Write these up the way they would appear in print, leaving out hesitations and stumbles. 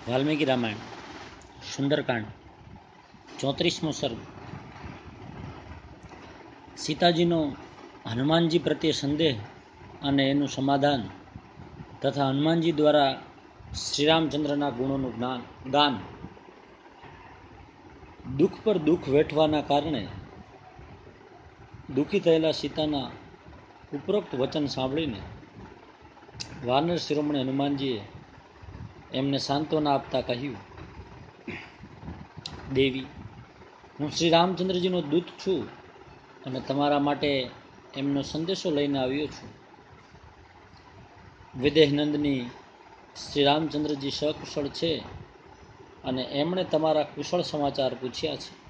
વાલ્મીકી રામાયણ સુંદરકાંડ 34મો સર્ગ. સીતાજીનો હનુમાનજી પ્રત્યે સંદેહ અને એનું સમાધાન તથા હનુમાનજી દ્વારા શ્રીરામચંદ્રના ગુણોનું ગાન. દુઃખ પર દુઃખ વેઠવાના કારણે દુઃખી થયેલા સીતાના ઉપરોક્ત વચન સાંભળીને વાનર શિરોમણી હનુમાનજીએ એમને સાંત્વના આપતા કહ્યું, દેવી, હું શ્રી રામચંદ્રજીનો દૂત છું અને તમારા માટે એમનો સંદેશો લઈને આવ્યો છું. વિદેહનંદની શ્રી રામચંદ્રજી સકુશળ છે અને એમણે તમારા કુશળ સમાચાર પૂછ્યા છે.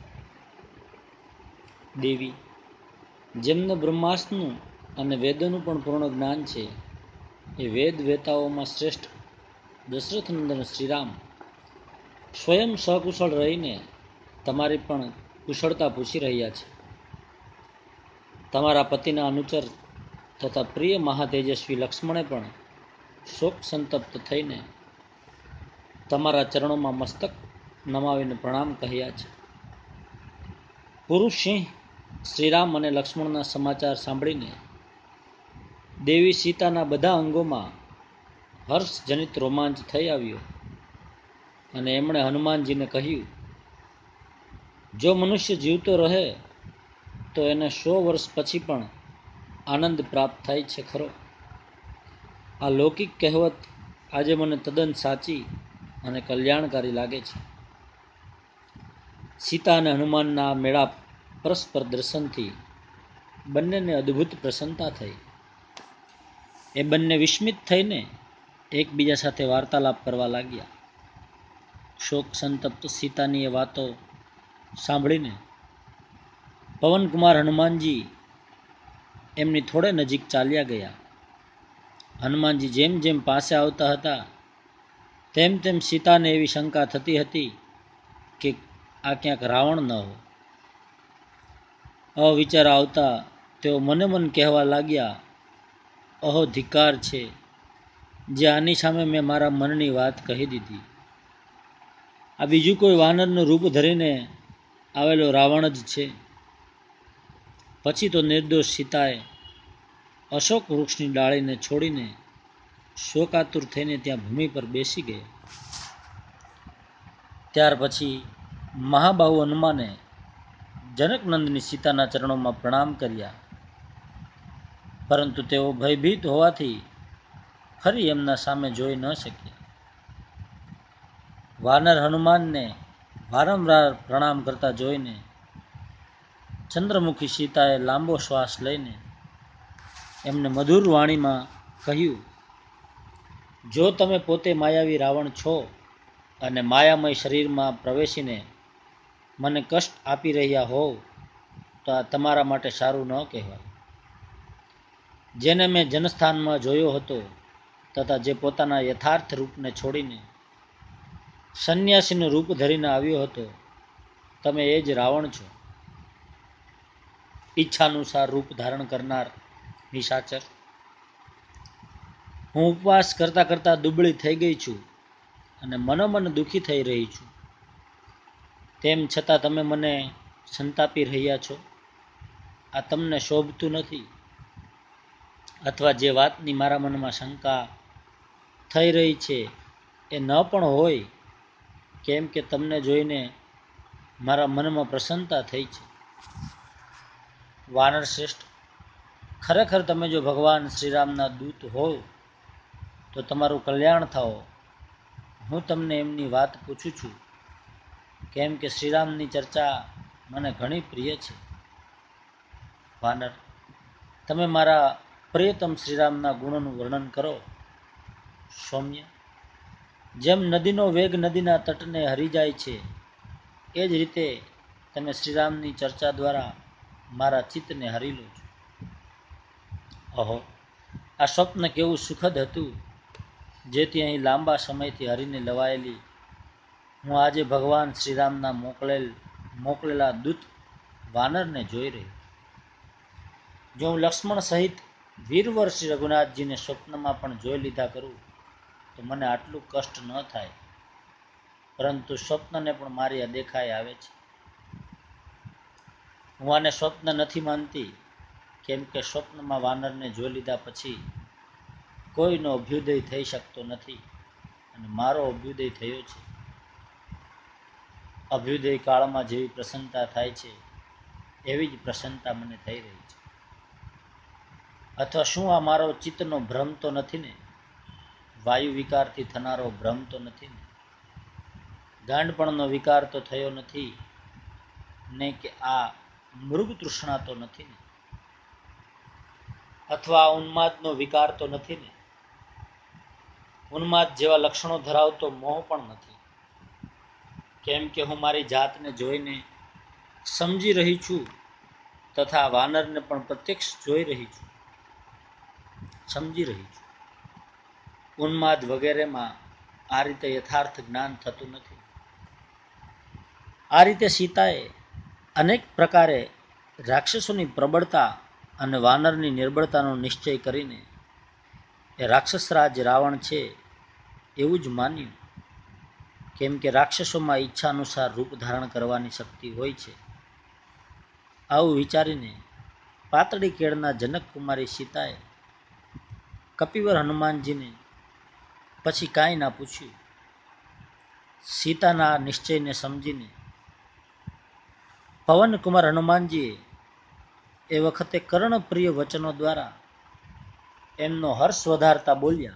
દેવી, જેમને બ્રહ્માસ્ત્રનું અને વેદોનું પણ પૂર્ણ જ્ઞાન છે, એ વેદ વેતાઓમાં શ્રેષ્ઠ દશરથનંદન શ્રીરામ સ્વયં સકુશળ રહીને તમારી પણ કુશળતા પૂછી રહ્યા છે. તમારા પતિના અનુચર તથા પ્રિય મહાતેજસ્વી લક્ષ્મણે પણ શોક સંતપ્ત થઈને તમારા ચરણોમાં મસ્તક નમાવીને પ્રણામ કહ્યા છે. પુરુષ સિંહ શ્રીરામ અને લક્ષ્મણના સમાચાર સાંભળીને દેવી સીતાના બધા અંગોમાં હર્ષજનિત રોમાંચ થઈ આવ્યો અને એમણે હનુમાનજીને કહ્યું, જો મનુષ્ય જીવતો રહે તો એને 100 વર્ષ પછી પણ આનંદ પ્રાપ્ત થાય છે ખરો. આ લૌકિક કહેવત આજે મને તદ્દન સાચી અને કલ્યાણકારી લાગે છે. સીતા અને હનુમાનના મેળાપ પરસ્પર દર્શનથી બંનેને અદ્ભુત પ્રસન્નતા થઈ. એ બંને વિસ્મિત થઈને એકબીજા સાથે વાર્તાલાપ કરવા લાગ્યા. શોક સંતપ્ત સીતાની એ વાતો સાંભળીને પવનકુમાર હનુમાનજી એમની થોડે નજીક ચાલ્યા ગયા. હનુમાનજી જેમ જેમ પાસે આવતા હતા તેમ તેમ સીતાને એવી શંકા થતી હતી કે આ ક્યાંક રાવણ ન હોય. અવિચાર આવતા તેઓ મને મન કહેવા લાગ્યા, અહો ધિક્કાર છે, જે આની સામે મેં મારા મનની વાત કહી દીધી. આ બીજું કોઈ વાનરનું રૂપ ધરીને આવેલો રાવણ જ છે. પછી તો નિર્દોષ સીતાએ અશોક વૃક્ષની ડાળીને છોડીને શોકાતુર થઈને ત્યાં ભૂમિ પર બેસી ગયા. ત્યાર પછી મહાબાહુ હનુમાને જનકનંદની સીતાના ચરણોમાં પ્રણામ કર્યા, પરંતુ તેઓ ભયભીત હોવાથી ફરી એમના સામે જોઈ ન શક્યા. વાનર હનુમાનને વારંવાર પ્રણામ કરતા જોઈને ચંદ્રમુખી સીતાએ લાંબો શ્વાસ લઈને એમને મધુર વાણીમાં કહ્યું, જો તમે પોતે માયાવી રાવણ છો અને માયામય શરીરમાં પ્રવેશીને મને કષ્ટ આપી રહ્યા હોવ તો આ તમારા માટે સારું ન કહેવાય. જેને મેં જનસ્થાનમાં જોયો હતો તથા જે પોતાના યથાર્થ રૂપને છોડીને સંન્યાસીનું રૂપ ધરીને આવ્યો હતો, તમે એ જ રાવણ છો. ઈચ્છાનુસાર રૂપ ધારણ કરનાર નિશાચર. હું ઉપવાસ કરતા કરતા દુબળી થઈ ગઈ છું અને મનોમન દુઃખી થઈ રહી છું. તેમ છતાં તમે મને સંતાપી રહ્યા છો. આ તમને શોભતું નથી. અથવા જે વાતની મારા મનમાં શંકા થઈ રહી છે એ ન પણ હોય, કેમ કે તમને જોઈને મારા મનમાં પ્રસન્નતા થઈ છે. વાનર શ્રેષ્ઠ, ખરેખર તમે જો ભગવાન શ્રીરામના દૂત હોવ તો તમારું કલ્યાણ થાઓ. હું તમને એમની વાત પૂછું છું, કેમ કે શ્રીરામની ચર્ચા મને ઘણી પ્રિય છે. વાનર, તમે મારા પ્રિયતમ શ્રીરામના ગુણોનું વર્ણન કરો. સૌમ્ય, જેમ નદીનો વેગ નદીના તટને હરી જાય છે, એ જ રીતે તમે શ્રીરામની ચર્ચા દ્વારા મારા ચિત્તને હરી લો છો. અહો, આ સ્વપ્ન કેવું સુખદ હતું, જેથી અહીં લાંબા સમયથી હરીને લવાયેલી હું આજે ભગવાન શ્રીરામના મોકલેલા દૂત વાનરને જોઈ રહ્યો. જો હું લક્ષ્મણ સહિત વીરવર શ્રી રઘુનાથજીને સ્વપ્નમાં પણ જોઈ લીધા કરું તો મને આટલું કષ્ટ ન થાય. પરંતુ સ્વપ્નને પણ મારી અદેખાઈ આવે છે. હું આને સ્વપ્ન નથી માનતી, કેમ કે સ્વપ્નમાં વાનરને જોઈ લીધા પછી કોઈનો અભ્યુદય થઈ શકતો નથી અને મારો અભ્યુદય થયો છે. અભ્યુદય કાળમાં જેવી પ્રસન્નતા થાય છે એવી જ પ્રસન્નતા મને થઈ રહી છે. અથવા શું આ મારો ચિત્તનો ભ્રમ તો નથી ને? વાયુ વિકારથી થનારો ભ્રમ તો નથી ને? ગાંડપણનો વિકાર તો થયો નથી ને? કે આ મૃગ તૃષ્ણા તો નથી ને? અથવા આ ઉન્માદનો વિકાર તો નથી ને? ઉન્માદ જેવા લક્ષણો ધરાવતો મોહ પણ નથી, કેમ કે હું મારી જાતને જોઈને સમજી રહી છું તથા વાનરને પણ પ્રત્યક્ષ જોઈ રહી છું, સમજી રહી છું. ઉન્માદ વગેરેમાં આ રીતે યથાર્થ જ્ઞાન થતું નથી. આ રીતે સીતાએ અનેક પ્રકારે રાક્ષસોની પ્રબળતા અને વાનરની નિર્બળતાનો નિશ્ચય કરીને એ રાક્ષસરાજ રાવણ છે એવું જ માન્યું, કેમ કે રાક્ષસોમાં ઈચ્છા અનુસાર રૂપ ધારણ કરવાની શક્તિ હોય છે. આવું વિચારીને પાતળી કેળના જનક કુમારી સીતાએ કપિવર હનુમાનજીને પછી કાંઈ ના પૂછ્યું. સીતાના નિશ્ચયને સમજીને પવનકુમાર હનુમાનજીએ એ વખતે કર્ણપ્રિય વચનો દ્વારા એમનો હર્ષ વધારતા બોલ્યા,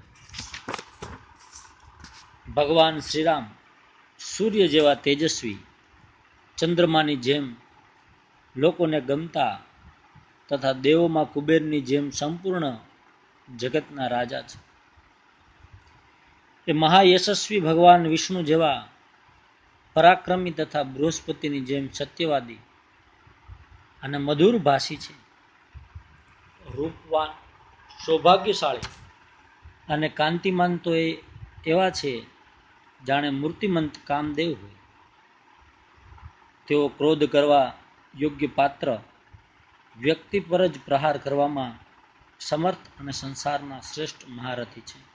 ભગવાન શ્રીરામ સૂર્ય જેવા તેજસ્વી, ચંદ્રમાની જેમ લોકોને ગમતા તથા દેવોમાં કુબેરની જેમ સંપૂર્ણ જગતના રાજા છે. એ મહાયશસ્વી ભગવાન વિષ્ણુ જેવા પરાક્રમી તથા બૃહસ્પતિની જેમ સત્યવાદી અને મધુર ભાષી છે. રૂપવાન, સૌભાગ્યશાળી અને કાંતિમાન તો એ એવા છે જાણે મૂર્તિમંત કામદેવ હોય. તેઓ ક્રોધ કરવા યોગ્ય પાત્ર વ્યક્તિ પર જ પ્રહાર કરવામાં સમર્થ અને સંસારના શ્રેષ્ઠ મહારથી છે.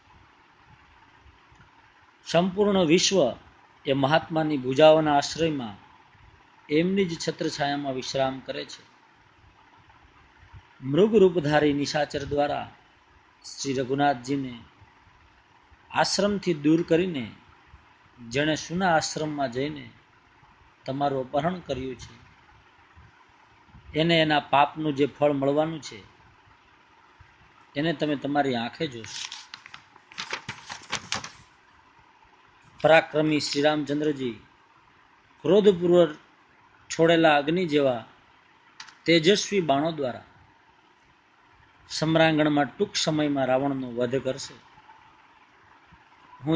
સંપૂર્ણ વિશ્વ એ મહાત્માની ભુજાઓના આશ્રયમાં એમની જ છત્રછાયામાં વિશ્રામ કરે છે. મૃગ રૂપધારી નિશાચર દ્વારા શ્રી રઘુનાથજીને આશ્રમથી દૂર કરીને જેણે સુના આશ્રમમાં જઈને તમારું અપહરણ કર્યું છે એને એના પાપનું જે ફળ મળવાનું છે એને તમે તમારી આંખે જોશો. પરાક્રમી શ્રીરામચંદ્રજી ક્રોધપૂર્વક છોડેલા અગ્નિ જેવા તેજસ્વી બાણો દ્વારા સમ્રાંગણમાં ટૂંક સમયમાં રાવણનો વધ કરશે. હું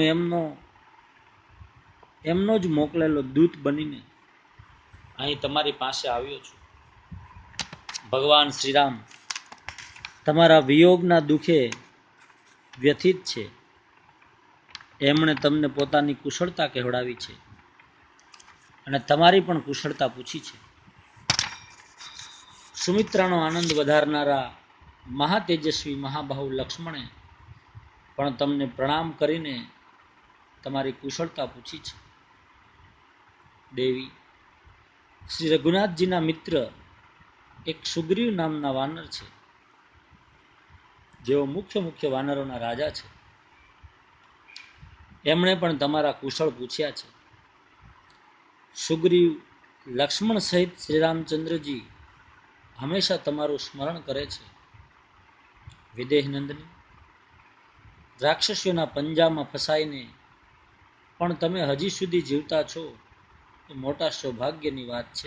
એમનો જ મોકલેલો દૂત બનીને અહીં તમારી પાસે આવ્યો છું. ભગવાન શ્રીરામ તમારા વિયોગના દુઃખે વ્યથિત છે. એમણે તમને પોતાની કુશળતા કહેવડાવી છે અને તમારી પણ કુશળતા પૂછી છે. સુમિત્રાનો આનંદ વધારનારા મહાતેજસ્વી મહાબાહુ લક્ષ્મણે પણ તમને પ્રણામ કરીને તમારી કુશળતા પૂછી છે. દેવી, શ્રી રઘુનાથજીના મિત્ર એક સુગ્રીવ નામના વાનર છે, જેઓ મુખ્ય વાનરોના રાજા છે. એમણે પણ તમારા કુશળ પૂછ્યા છે. સુગ્રીવ, લક્ષ્મણ સહિત શ્રીરામચંદ્રજી હંમેશા તમારું સ્મરણ કરે છે. વિદેહ નંદની, રાક્ષસીઓના પંજામાં ફસાઈને પણ તમે હજી સુધી જીવતા છો એ મોટા સૌભાગ્યની વાત છે.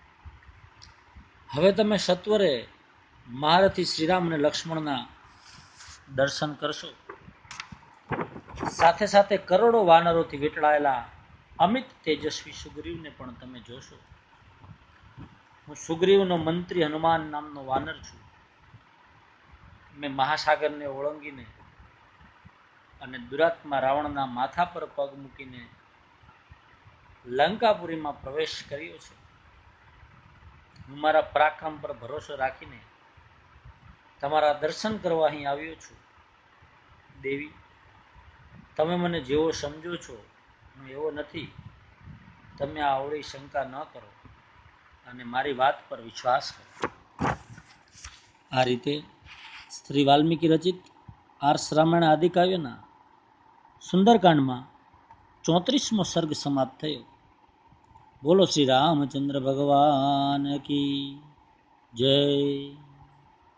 હવે તમે સત્વરે મહારથી શ્રીરામ અને લક્ષ્મણના દર્શન કરશો. સાથે સાથે કરોડો વાનરોથી વીંટળાયેલા અમિત તેજસ્વી સુગ્રીવને પણ તમે જોશો. હું સુગ્રીવનો મંત્રી હનુમાન નામનો વાનર છું. મેં મહાસાગરને ઓળંગીને અને દુરાત્મા રાવણના માથા પર પગ મૂકીને લંકાપુરીમાં પ્રવેશ કર્યો છે. હું મારા પરાક્રમ પર ભરોસો રાખીને તમારા દર્શન કરવા અહીં આવ્યો છું. દેવી, તમે મને જેવો સમજો છો હું એવો નથી. તમે આ અવળી શંકા ન કરો અને મારી વાત પર વિશ્વાસ કરો. આ રીતે શ્રી વાલ્મીકી રચિત આર્ષ રામાયણ આદિકાવ્યના સુંદરકાંડમાં 34મો સર્ગ સમાપ્ત થયો. બોલો શ્રી રામચંદ્ર ભગવાન કી જય.